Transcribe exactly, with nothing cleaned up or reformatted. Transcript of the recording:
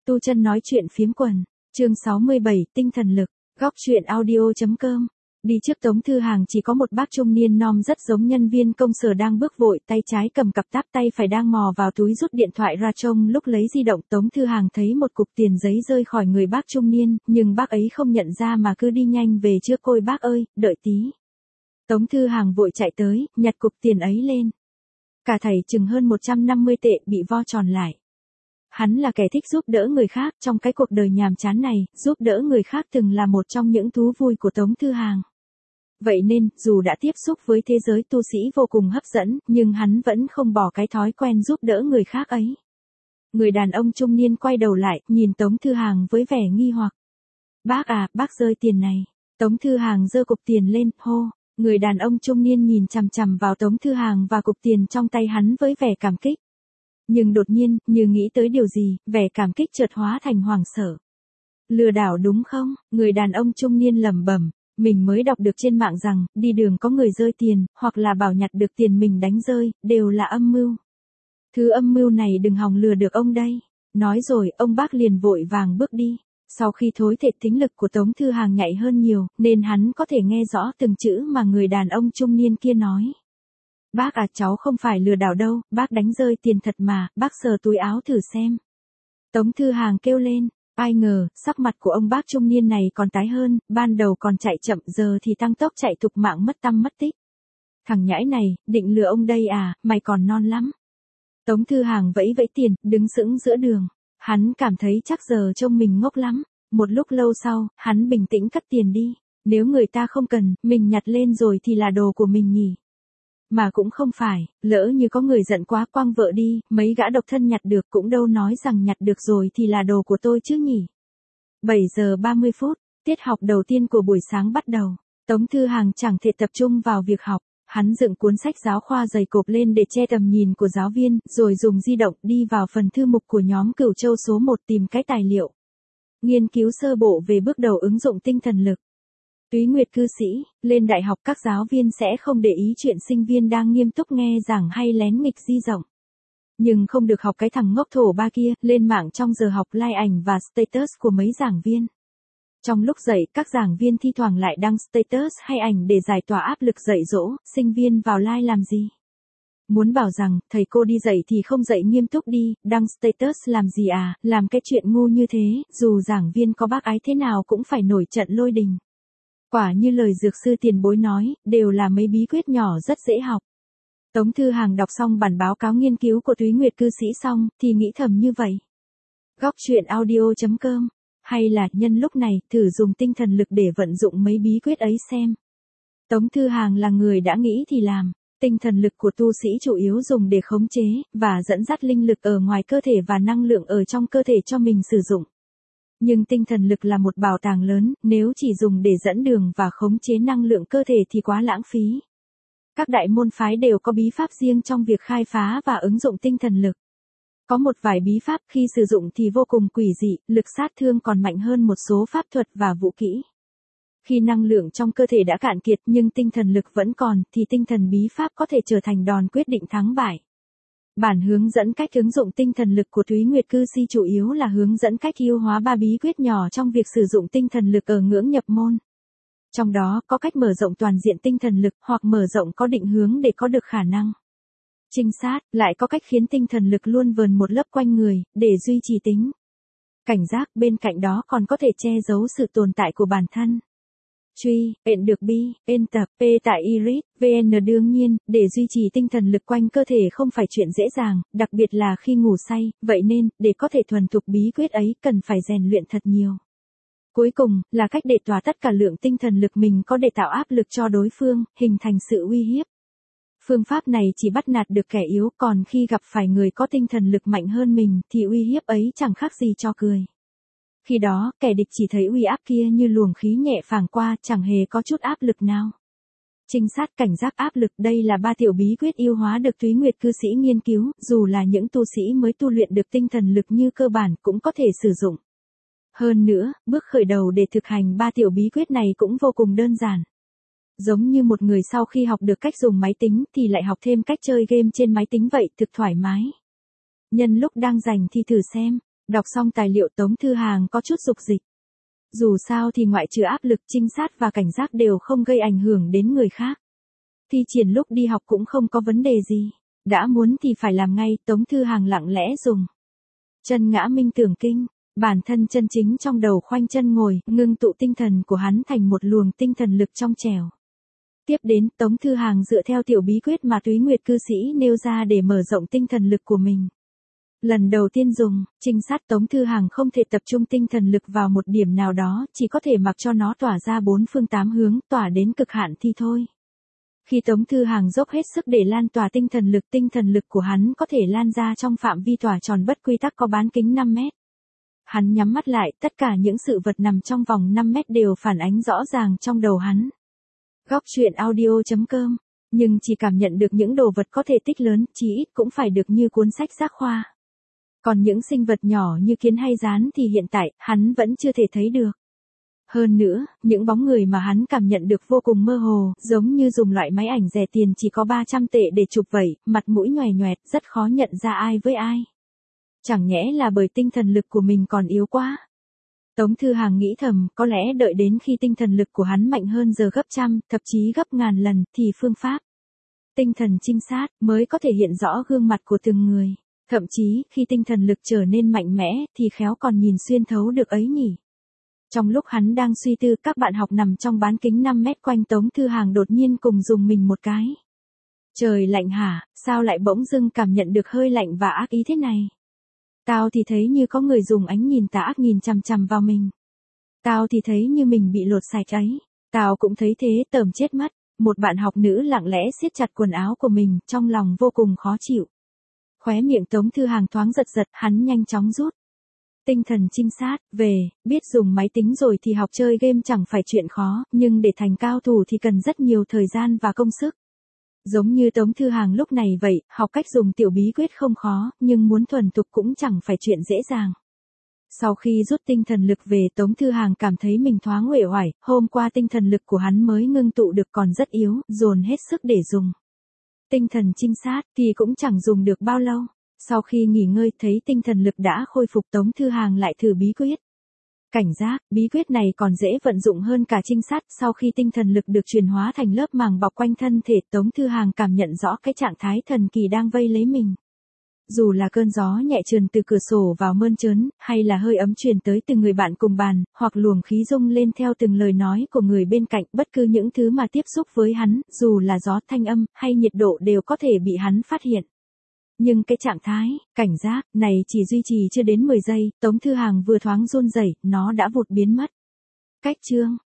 Tu Chân nói chuyện phiếm quần, chương sáu mươi bảy, tinh thần lực, góc truyện audio.com. Đi trước Tống Thư Hàng chỉ có một bác trung niên non rất giống nhân viên công sở đang bước vội, tay trái cầm cặp táp, tay phải đang mò vào túi rút điện thoại ra. Trông lúc lấy di động, Tống Thư Hàng thấy một cục tiền giấy rơi khỏi người bác trung niên, nhưng bác ấy không nhận ra mà cứ đi nhanh về trước. Ôi bác ơi, đợi tí. Tống Thư Hàng vội chạy tới, nhặt cục tiền ấy lên. Cả thảy chừng hơn một trăm năm mươi tệ bị vo tròn lại. Hắn là kẻ thích giúp đỡ người khác, trong cái cuộc đời nhàm chán này, giúp đỡ người khác từng là một trong những thú vui của Tống Thư Hàng. Vậy nên, dù đã tiếp xúc với thế giới tu sĩ vô cùng hấp dẫn, nhưng hắn vẫn không bỏ cái thói quen giúp đỡ người khác ấy. Người đàn ông trung niên quay đầu lại, nhìn Tống Thư Hàng với vẻ nghi hoặc. Bác à, bác rơi tiền này. Tống Thư Hàng giơ cục tiền lên, hô. Người đàn ông trung niên nhìn chằm chằm vào Tống Thư Hàng và cục tiền trong tay hắn với vẻ cảm kích. Nhưng đột nhiên, như nghĩ tới điều gì, vẻ cảm kích chợt hóa thành hoảng sợ. Lừa đảo đúng không? Người đàn ông trung niên lẩm bẩm, mình mới đọc được trên mạng rằng, đi đường có người rơi tiền, hoặc là bảo nhặt được tiền mình đánh rơi, đều là âm mưu. Thứ âm mưu này đừng hòng lừa được ông đây. Nói rồi, ông bác liền vội vàng bước đi. Sau khi thối thể thính lực của Tống Thư Hàng nhạy hơn nhiều, nên hắn có thể nghe rõ từng chữ mà người đàn ông trung niên kia nói. Bác à, cháu không phải lừa đảo đâu, bác đánh rơi tiền thật mà, bác sờ túi áo thử xem. Tống Thư Hàng kêu lên, ai ngờ, sắc mặt của ông bác trung niên này còn tái hơn, ban đầu còn chạy chậm giờ thì tăng tốc chạy thục mạng mất tăm mất tích. Thằng nhãi này, định lừa ông đây à, mày còn non lắm. Tống Thư Hàng vẫy vẫy tiền, đứng sững giữa đường. Hắn cảm thấy chắc giờ trông mình ngốc lắm. Một lúc lâu sau, hắn bình tĩnh cất tiền đi. Nếu người ta không cần, mình nhặt lên rồi thì là đồ của mình nhỉ. Mà cũng không phải, lỡ như có người giận quá quăng vợ đi, mấy gã độc thân nhặt được cũng đâu nói rằng nhặt được rồi thì là đồ của tôi chứ nhỉ. bảy giờ ba mươi phút, tiết học đầu tiên của buổi sáng bắt đầu. Tống Thư Hàng chẳng thể tập trung vào việc học. Hắn dựng cuốn sách giáo khoa dày cộp lên để che tầm nhìn của giáo viên, rồi dùng di động đi vào phần thư mục của nhóm Cửu Châu số một tìm cái tài liệu. Nghiên cứu sơ bộ về bước đầu ứng dụng tinh thần lực. Túy Nguyệt cư sĩ, lên đại học các giáo viên sẽ không để ý chuyện sinh viên đang nghiêm túc nghe giảng hay lén nghịch di rộng. Nhưng không được học cái thằng ngốc thổ ba kia, lên mạng trong giờ học like ảnh và status của mấy giảng viên. Trong lúc dạy, các giảng viên thi thoảng lại đăng status hay ảnh để giải tỏa áp lực dạy dỗ, sinh viên vào like làm gì? Muốn bảo rằng, thầy cô đi dạy thì không dạy nghiêm túc đi, đăng status làm gì à, làm cái chuyện ngu như thế, dù giảng viên có bác ái thế nào cũng phải nổi trận lôi đình. Quả như lời dược sư tiền bối nói, đều là mấy bí quyết nhỏ rất dễ học. Tống Thư Hàng đọc xong bản báo cáo nghiên cứu của Túy Nguyệt cư sĩ xong, thì nghĩ thầm như vậy. Góc truyện audio.com. Hay là, nhân lúc này, thử dùng tinh thần lực để vận dụng mấy bí quyết ấy xem. Tống Thư Hàng là người đã nghĩ thì làm. Tinh thần lực của tu sĩ chủ yếu dùng để khống chế, và dẫn dắt linh lực ở ngoài cơ thể và năng lượng ở trong cơ thể cho mình sử dụng. Nhưng tinh thần lực là một bảo tàng lớn, nếu chỉ dùng để dẫn đường và khống chế năng lượng cơ thể thì quá lãng phí. Các đại môn phái đều có bí pháp riêng trong việc khai phá và ứng dụng tinh thần lực. Có một vài bí pháp khi sử dụng thì vô cùng quỷ dị, lực sát thương còn mạnh hơn một số pháp thuật và vũ kỹ. Khi năng lượng trong cơ thể đã cạn kiệt nhưng tinh thần lực vẫn còn, thì tinh thần bí pháp có thể trở thành đòn quyết định thắng bại. Bản hướng dẫn cách ứng dụng tinh thần lực của Túy Nguyệt cư sĩ chủ yếu là hướng dẫn cách yêu hóa ba bí quyết nhỏ trong việc sử dụng tinh thần lực ở ngưỡng nhập môn. Trong đó có cách mở rộng toàn diện tinh thần lực hoặc mở rộng có định hướng để có được khả năng trinh sát, lại có cách khiến tinh thần lực luôn vờn một lớp quanh người, để duy trì tính cảnh giác, bên cạnh đó còn có thể che giấu sự tồn tại của bản thân. Truy, ện được bi, ên tập, p tại iris, vn đương nhiên, để duy trì tinh thần lực quanh cơ thể không phải chuyện dễ dàng, đặc biệt là khi ngủ say, vậy nên, để có thể thuần thục bí quyết ấy cần phải rèn luyện thật nhiều. Cuối cùng, là cách để tỏa tất cả lượng tinh thần lực mình có để tạo áp lực cho đối phương, hình thành sự uy hiếp. Phương pháp này chỉ bắt nạt được kẻ yếu, còn khi gặp phải người có tinh thần lực mạnh hơn mình, thì uy hiếp ấy chẳng khác gì cho cười. Khi đó, kẻ địch chỉ thấy uy áp kia như luồng khí nhẹ phảng qua, chẳng hề có chút áp lực nào. Trinh sát, cảnh giác, áp lực, đây là ba tiểu bí quyết yêu hóa được Túy Nguyệt cư sĩ nghiên cứu, dù là những tu sĩ mới tu luyện được tinh thần lực như cơ bản cũng có thể sử dụng. Hơn nữa, bước khởi đầu để thực hành ba tiểu bí quyết này cũng vô cùng đơn giản. Giống như một người sau khi học được cách dùng máy tính thì lại học thêm cách chơi game trên máy tính vậy, thực thoải mái. Nhân lúc đang rảnh thì thử xem. Đọc xong tài liệu Tống Thư Hàng có chút dục dịch. Dù sao thì ngoại trừ áp lực trinh sát và cảnh giác đều không gây ảnh hưởng đến người khác. Thi triển lúc đi học cũng không có vấn đề gì. Đã muốn thì phải làm ngay, Tống Thư Hàng lặng lẽ dùng chân ngã minh tưởng kinh, bản thân chân chính trong đầu khoanh chân ngồi, ngưng tụ tinh thần của hắn thành một luồng tinh thần lực trong trẻo. Tiếp đến, Tống Thư Hàng dựa theo tiểu bí quyết mà Túy Nguyệt cư sĩ nêu ra để mở rộng tinh thần lực của mình. Lần đầu tiên dùng, trinh sát Tống Thư Hàng không thể tập trung tinh thần lực vào một điểm nào đó, chỉ có thể mặc cho nó tỏa ra bốn phương tám hướng, tỏa đến cực hạn thì thôi. Khi Tống Thư Hàng dốc hết sức để lan tỏa tinh thần lực, tinh thần lực của hắn có thể lan ra trong phạm vi tỏa tròn bất quy tắc có bán kính năm mét. Hắn nhắm mắt lại, tất cả những sự vật nằm trong vòng năm mét đều phản ánh rõ ràng trong đầu hắn. Góc truyện audio chấm com, nhưng chỉ cảm nhận được những đồ vật có thể tích lớn, chí ít cũng phải được như cuốn sách giáo khoa. Còn những sinh vật nhỏ như kiến hay gián thì hiện tại, hắn vẫn chưa thể thấy được. Hơn nữa, những bóng người mà hắn cảm nhận được vô cùng mơ hồ, giống như dùng loại máy ảnh rẻ tiền chỉ có ba trăm tệ để chụp vậy, mặt mũi nhòe nhoẹt, rất khó nhận ra ai với ai. Chẳng nhẽ là bởi tinh thần lực của mình còn yếu quá. Tống Thư Hàng nghĩ thầm, có lẽ đợi đến khi tinh thần lực của hắn mạnh hơn giờ gấp trăm, thậm chí gấp ngàn lần, thì phương pháp tinh thần trinh sát mới có thể hiện rõ gương mặt của từng người. Thậm chí, khi tinh thần lực trở nên mạnh mẽ, thì khéo còn nhìn xuyên thấu được ấy nhỉ. Trong lúc hắn đang suy tư, các bạn học nằm trong bán kính năm mét quanh Tống Thư Hàng đột nhiên cùng dùng mình một cái. Trời lạnh hả, sao lại bỗng dưng cảm nhận được hơi lạnh và ác ý thế này? Tao thì thấy như có người dùng ánh nhìn tà ác nhìn chằm chằm vào mình. Tao thì thấy như mình bị lột sạch ấy. Tao cũng thấy thế, tởm chết mất. Một bạn học nữ lặng lẽ siết chặt quần áo của mình, trong lòng vô cùng khó chịu. Khóe miệng Tống Thư Hàng thoáng giật giật, hắn nhanh chóng rút tinh thần trinh sát về, biết dùng máy tính rồi thì học chơi game chẳng phải chuyện khó, nhưng để thành cao thủ thì cần rất nhiều thời gian và công sức. Giống như Tống Thư Hàng lúc này vậy, học cách dùng tiểu bí quyết không khó, nhưng muốn thuần thục cũng chẳng phải chuyện dễ dàng. Sau khi rút tinh thần lực về, Tống Thư Hàng cảm thấy mình thoáng uể oải, hôm qua tinh thần lực của hắn mới ngưng tụ được còn rất yếu, dồn hết sức để dùng tinh thần trinh sát thì cũng chẳng dùng được bao lâu. Sau khi nghỉ ngơi thấy tinh thần lực đã khôi phục, Tống Thư Hàng lại thử bí quyết cảnh giác. Bí quyết này còn dễ vận dụng hơn cả trinh sát. Sau khi tinh thần lực được chuyển hóa thành lớp màng bọc quanh thân thể, Tống Thư Hàng cảm nhận rõ cái trạng thái thần kỳ đang vây lấy mình. Dù là cơn gió nhẹ trườn từ cửa sổ vào mơn trớn, hay là hơi ấm truyền tới từ người bạn cùng bàn, hoặc luồng khí rung lên theo từng lời nói của người bên cạnh, bất cứ những thứ mà tiếp xúc với hắn, dù là gió, thanh âm, hay nhiệt độ đều có thể bị hắn phát hiện. Nhưng cái trạng thái cảnh giác này chỉ duy trì chưa đến mười giây, Tống Thư Hàng vừa thoáng run rẩy, nó đã vụt biến mất. Cách chương